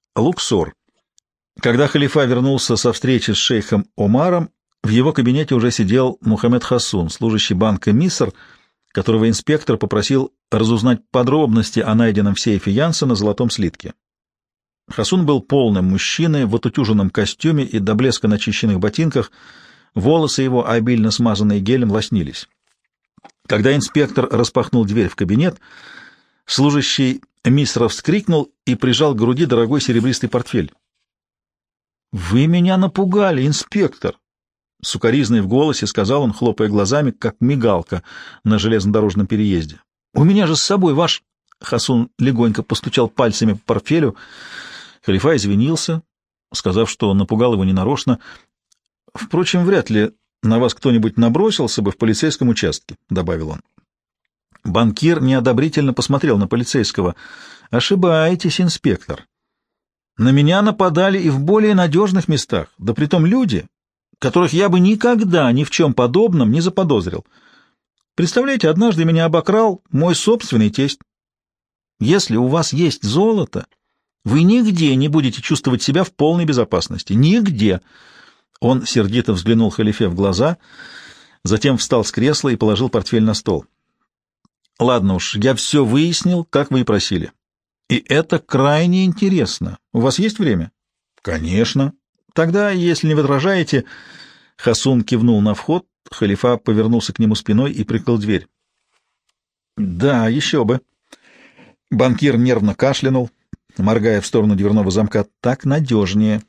Луксор. Когда халифа вернулся со встречи с шейхом Омаром, в его кабинете уже сидел Мухаммед Хасун, служащий банка Миср, которого инспектор попросил разузнать подробности о найденном в сейфе Янсена золотом слитке. Хасун был полным мужчиной в отутюженном костюме и до блеска начищенных ботинках, волосы его, обильно смазанные гелем, лоснились. Когда инспектор распахнул дверь в кабинет, служащий Мисра вскрикнул и прижал к груди дорогой серебристый портфель. «Вы меня напугали, инспектор!» — с укоризной в голосе сказал он, хлопая глазами, как мигалка на железнодорожном переезде. «У меня же с собой ваш...» Хасун легонько постучал пальцами по портфелю. Халифа извинился, сказав, что напугал его ненарочно. «Впрочем, вряд ли на вас кто-нибудь набросился бы в полицейском участке», — добавил он. Банкир неодобрительно посмотрел на полицейского. «Ошибаетесь, инспектор. На меня нападали и в более надежных местах, да притом люди, которых я бы никогда ни в чем подобном не заподозрил. Представляете, однажды меня обокрал мой собственный тесть. Если у вас есть золото, вы нигде не будете чувствовать себя в полной безопасности. Нигде!» Он сердито взглянул халифе в глаза, затем встал с кресла и положил портфель на стол. «Ладно уж, я все выяснил, как вы и просили. И это крайне интересно. У вас есть время?» «Конечно. Тогда, если не возражаете...» Хасун кивнул на вход, халифа повернулся к нему спиной и прикрыл дверь. «Да, еще бы». Банкир нервно кашлянул, моргая в сторону дверного замка. «Так надежнее».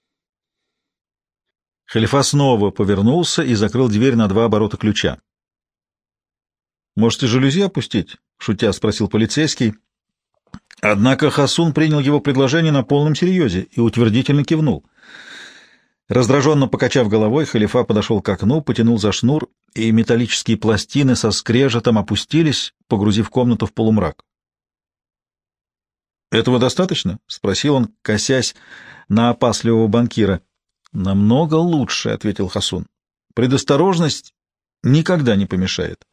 Халифа снова повернулся и закрыл дверь на 2 оборота ключа. «Можете жалюзи опустить?» — шутя спросил полицейский. Однако Хасун принял его предложение на полном серьезе и утвердительно кивнул. Раздраженно покачав головой, халифа подошел к окну, потянул за шнур, и металлические пластины со скрежетом опустились, погрузив комнату в полумрак. «Этого достаточно?» — спросил он, косясь на опасливого банкира. «Намного лучше», — ответил Хасун. «Предосторожность никогда не помешает».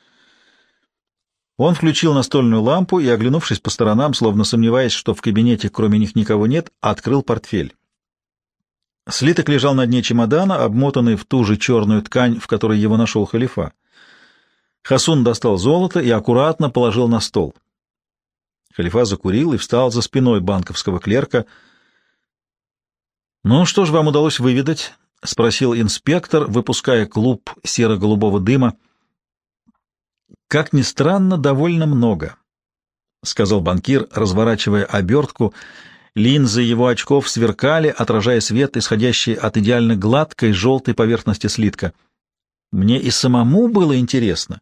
Он включил настольную лампу и, оглянувшись по сторонам, словно сомневаясь, что в кабинете кроме них никого нет, открыл портфель. Слиток лежал на дне чемодана, обмотанный в ту же черную ткань, в которой его нашел халифа. Хасун достал золото и аккуратно положил на стол. Халифа закурил и встал за спиной банковского клерка. «Ну, что же вам удалось выведать?» — спросил инспектор, выпуская клуб серо-голубого дыма. «Как ни странно, довольно много», — сказал банкир, разворачивая обертку. Линзы его очков сверкали, отражая свет, исходящий от идеально гладкой желтой поверхности слитка. «Мне и самому было интересно.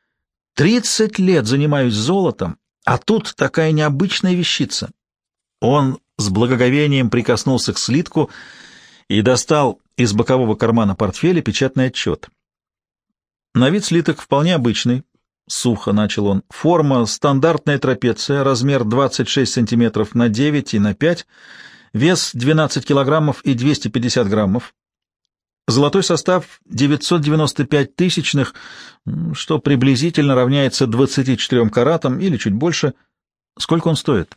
30 лет занимаюсь золотом, а тут такая необычная вещица». Он с благоговением прикоснулся к слитку и достал из бокового кармана портфеля печатный отчет. На вид слиток вполне обычный, сухо начал он. Форма стандартная трапеция, размер 26 сантиметров на 9 и на 5, вес 12 килограммов и 250 граммов. Золотой состав 995 тысячных, что приблизительно равняется 24 каратам или чуть больше. Сколько он стоит?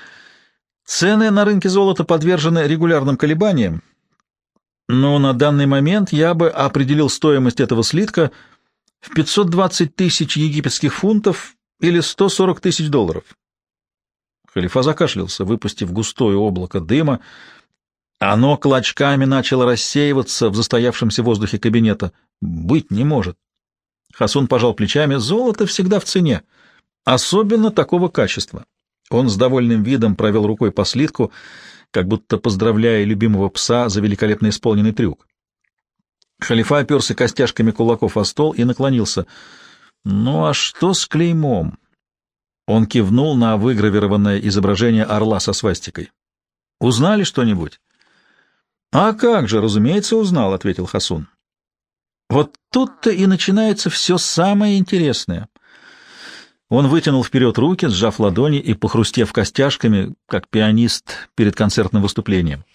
Цены на рынке золота подвержены регулярным колебаниям, но на данный момент я бы определил стоимость этого слитка в 520 тысяч египетских фунтов или 140 тысяч долларов. Халифа закашлялся, выпустив густое облако дыма. Оно клочками начало рассеиваться в застоявшемся воздухе кабинета. Быть не может. Хасун пожал плечами. Золото всегда в цене, особенно такого качества. Он с довольным видом провел рукой по слитку, как будто поздравляя любимого пса за великолепно исполненный трюк. Халифа оперся костяшками кулаков о стол и наклонился. «Ну а что с клеймом?» Он кивнул на выгравированное изображение орла со свастикой. «Узнали что-нибудь?» «А как же, разумеется, узнал», — ответил Хасун. «Вот тут-то и начинается все самое интересное». Он вытянул вперед руки, сжав ладони и похрустев костяшками, как пианист перед концертным выступлением.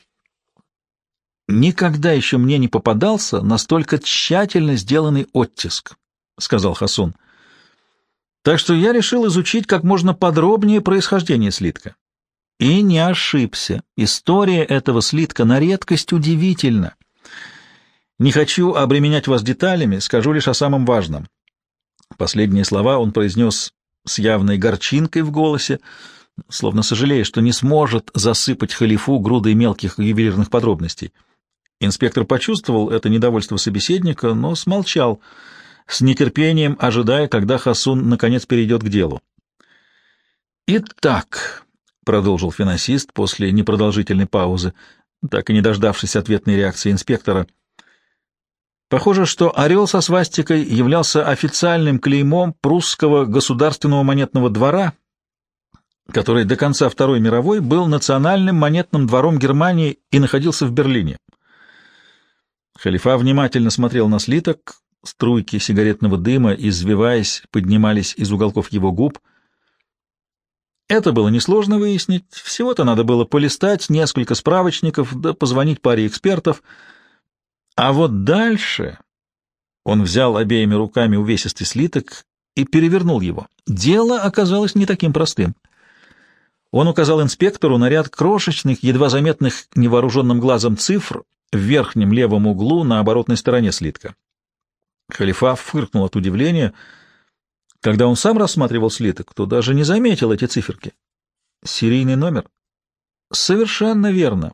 «Никогда еще мне не попадался настолько тщательно сделанный оттиск», — сказал Хасун. «Так что я решил изучить как можно подробнее происхождение слитка. И не ошибся. История этого слитка на редкость удивительна. Не хочу обременять вас деталями, скажу лишь о самом важном. Последние слова он произнес с явной горчинкой в голосе, словно сожалея, что не сможет засыпать халифу грудой мелких ювелирных подробностей. Инспектор почувствовал это недовольство собеседника, но смолчал, с нетерпением ожидая, когда Хасун наконец перейдет к делу. «Итак», — продолжил финансист после непродолжительной паузы, так и не дождавшись ответной реакции инспектора, — «похоже, что орел со свастикой являлся официальным клеймом прусского государственного монетного двора, который до конца Второй мировой был национальным монетным двором Германии и находился в Берлине». Халифа внимательно смотрел на слиток, струйки сигаретного дыма, извиваясь, поднимались из уголков его губ. Это было несложно выяснить, всего-то надо было полистать несколько справочников да позвонить паре экспертов. А вот дальше он взял обеими руками увесистый слиток и перевернул его. Дело оказалось не таким простым. Он указал инспектору на ряд крошечных, едва заметных невооруженным глазом цифр в верхнем левом углу на оборотной стороне слитка. Халифа фыркнул от удивления. Когда он сам рассматривал слиток, то даже не заметил эти циферки. Серийный номер? Совершенно верно.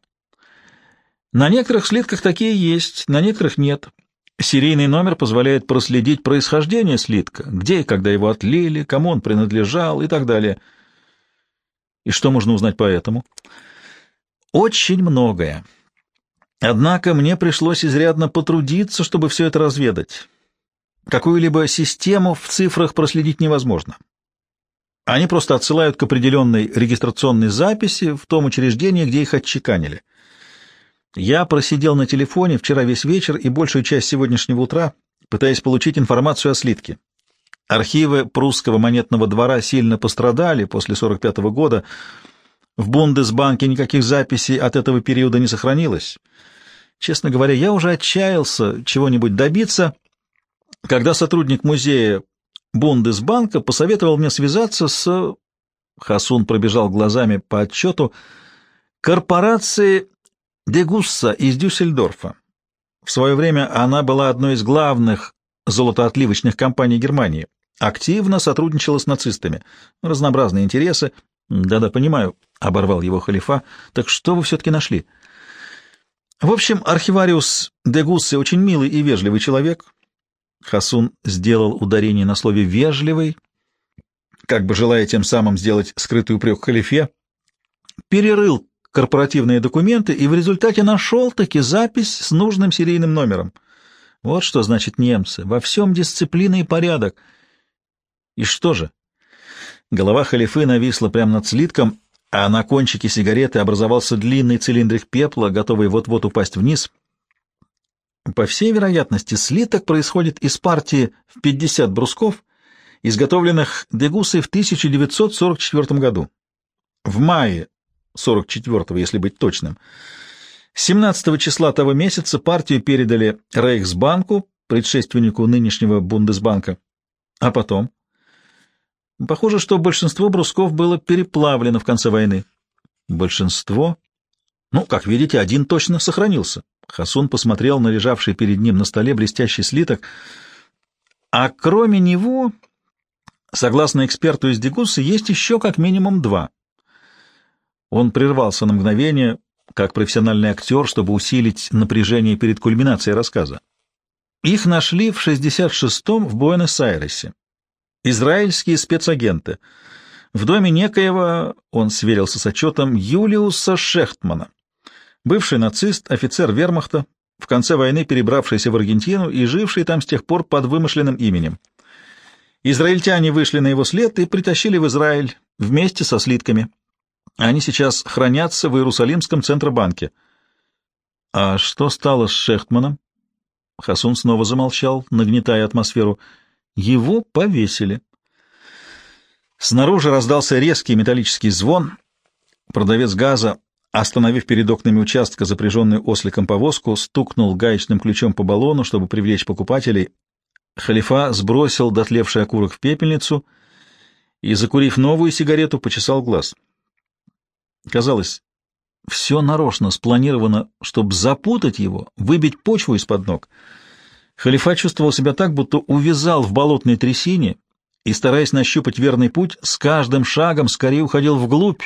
На некоторых слитках такие есть, на некоторых нет. Серийный номер позволяет проследить происхождение слитка, где и когда его отлили, кому он принадлежал и так далее. И что можно узнать по этому? Очень многое. Однако мне пришлось изрядно потрудиться, чтобы все это разведать. Какую-либо систему в цифрах проследить невозможно. Они просто отсылают к определенной регистрационной записи в том учреждении, где их отчеканили. Я просидел на телефоне вчера весь вечер и большую часть сегодняшнего утра, пытаясь получить информацию о слитке. Архивы прусского монетного двора сильно пострадали после 1945 года. В Бундесбанке никаких записей от этого периода не сохранилось. Честно говоря, я уже отчаялся чего-нибудь добиться, когда сотрудник музея Бундесбанка посоветовал мне связаться с... Хасун пробежал глазами по отчету корпорации Дегусса из Дюссельдорфа. В свое время она была одной из главных золотоотливочных компаний Германии. Активно сотрудничала с нацистами. Разнообразные интересы. Да-да, понимаю, — оборвал его халифа. Так что вы все-таки нашли? В общем, архивариус Дегуссе очень милый и вежливый человек. Хасун сделал ударение на слове «вежливый», как бы желая тем самым сделать скрытый упрек халифе, перерыл корпоративные документы и в результате нашел-таки запись с нужным серийным номером. Вот что значит немцы. Во всем дисциплина и порядок. И что же? Голова халифы нависла прямо над слитком, а на кончике сигареты образовался длинный цилиндрик пепла, готовый вот-вот упасть вниз. По всей вероятности, слиток происходит из партии в 50 брусков, изготовленных Дегуссой в 1944 году. В мае 44-го, если быть точным. 17 числа того месяца партию передали Рейхсбанку, предшественнику нынешнего Бундесбанка. А потом? Похоже, что большинство брусков было переплавлено в конце войны. Большинство? Ну, как видите, один точно сохранился. Хасун посмотрел на лежавший перед ним на столе блестящий слиток. А кроме него, согласно эксперту из Дегуссы, есть еще как минимум два. Он прервался на мгновение, как профессиональный актер, чтобы усилить напряжение перед кульминацией рассказа. Их нашли в 66-м в Буэнос-Айресе. Израильские спецагенты. В доме некоего, он сверился с отчетом, Юлиуса Шехтмана. Бывший нацист, офицер вермахта, в конце войны перебравшийся в Аргентину и живший там с тех пор под вымышленным именем. Израильтяне вышли на его след и притащили в Израиль вместе со слитками. Они сейчас хранятся в Иерусалимском Центробанке. А что стало с Шехтманом? Хасун снова замолчал, нагнетая атмосферу. Его повесили. Снаружи раздался резкий металлический звон. Продавец газа, остановив перед окнами участка запряженную осликом повозку, стукнул гаечным ключом по баллону, чтобы привлечь покупателей. Халифа сбросил дотлевший окурок в пепельницу и, закурив новую сигарету, почесал глаз. Казалось, все нарочно спланировано, чтобы запутать его, выбить почву из-под ног. Халифа чувствовал себя так, будто увязал в болотной трясине и, стараясь нащупать верный путь, с каждым шагом скорее уходил вглубь,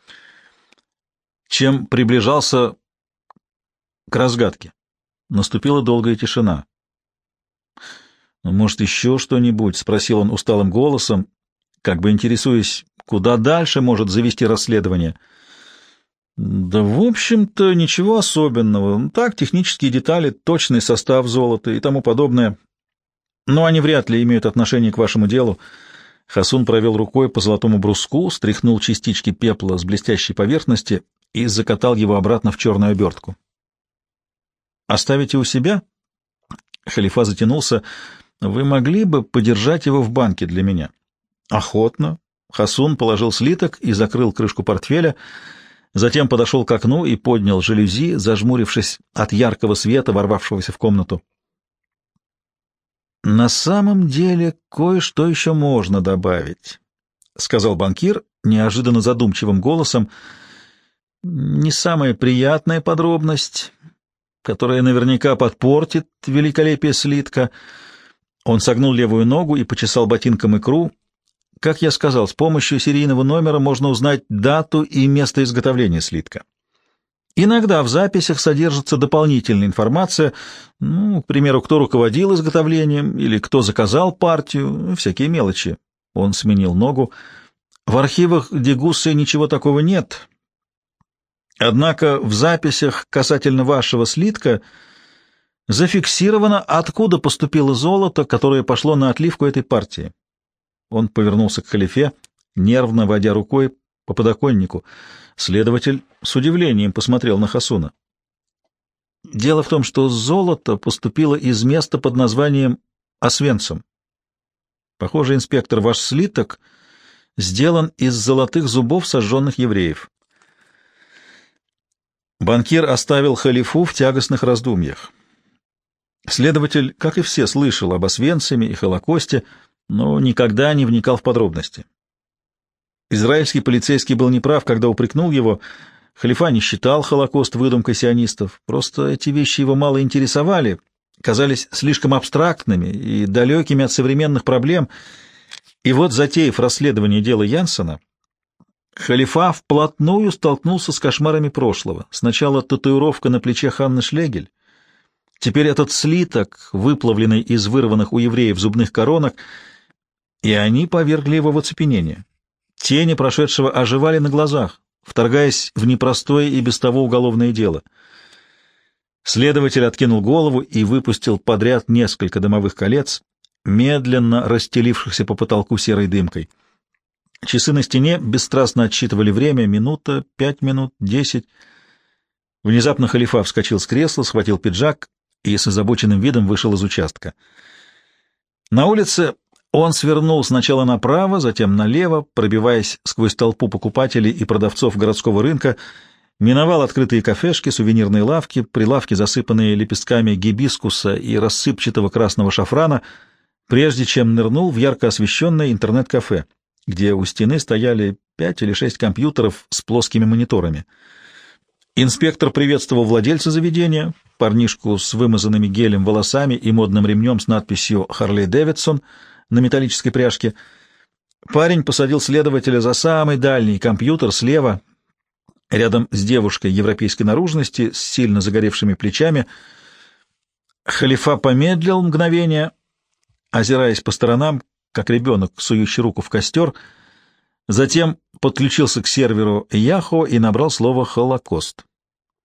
чем приближался к разгадке. Наступила долгая тишина. «Может, еще что-нибудь?» — спросил он усталым голосом, как бы интересуясь, куда дальше может завести расследование. «Да, в общем-то, ничего особенного. Так, технические детали, точный состав золота и тому подобное. Но они вряд ли имеют отношение к вашему делу». Хасун провел рукой по золотому бруску, стряхнул частички пепла с блестящей поверхности и закатал его обратно в черную обертку. «Оставите у себя?» Халифа затянулся. «Вы могли бы подержать его в банке для меня?» «Охотно». Хасун положил слиток и закрыл крышку портфеля, затем подошел к окну и поднял жалюзи, зажмурившись от яркого света, ворвавшегося в комнату. «На самом деле кое-что еще можно добавить», — сказал банкир неожиданно задумчивым голосом. «Не самая приятная подробность, которая наверняка подпортит великолепие слитка». Он согнул левую ногу и почесал ботинком икру. «Как я сказал, с помощью серийного номера можно узнать дату и место изготовления слитка. Иногда в записях содержится дополнительная информация, к примеру, кто руководил изготовлением или кто заказал партию, всякие мелочи». Он сменил ногу. «В архивах Дегуссы ничего такого нет. Однако в записях касательно вашего слитка зафиксировано, откуда поступило золото, которое пошло на отливку этой партии». Он повернулся к халифе, нервно водя рукой по подоконнику. Следователь с удивлением посмотрел на Хасуна. «Дело в том, что золото поступило из места под названием Освенцим. Похоже, инспектор, ваш слиток сделан из золотых зубов сожженных евреев». Банкир оставил халифу в тягостных раздумьях. Следователь, как и все, слышал об Освенциме и Холокосте, но никогда не вникал в подробности. Израильский полицейский был неправ, когда упрекнул его. Халифа не считал Холокост выдумкой сионистов, просто эти вещи его мало интересовали, казались слишком абстрактными и далекими от современных проблем. И вот, затеяв расследование дела Янсена, Халифа вплотную столкнулся с кошмарами прошлого. Сначала татуировка на плече Ханны Шлегель, теперь этот слиток, выплавленный из вырванных у евреев зубных коронок, и они повергли его в оцепенение. Тени прошедшего оживали на глазах, вторгаясь в непростое и без того уголовное дело. Следователь откинул голову и выпустил подряд несколько дымовых колец, медленно расстелившихся по потолку серой дымкой. Часы на стене бесстрастно отсчитывали время: минута, 5 минут, 10. Внезапно халифа вскочил с кресла, схватил пиджак и с озабоченным видом вышел из участка. На улице он свернул сначала направо, затем налево, пробиваясь сквозь толпу покупателей и продавцов городского рынка, миновал открытые кафешки, сувенирные лавки, прилавки, засыпанные лепестками гибискуса и рассыпчатого красного шафрана, прежде чем нырнул в ярко освещенное интернет-кафе, где у стены стояли 5 или 6 компьютеров с плоскими мониторами. Инспектор приветствовал владельца заведения, парнишку с вымазанными гелем волосами и модным ремнем с надписью «Харлей Дэвидсон» на металлической пряжке. Парень посадил следователя за самый дальний компьютер слева, рядом с девушкой европейской наружности с сильно загоревшими плечами. Халифа помедлил мгновение, озираясь по сторонам, как ребенок, сующий руку в костер, затем подключился к серверу Яхо и набрал слово «Холокост».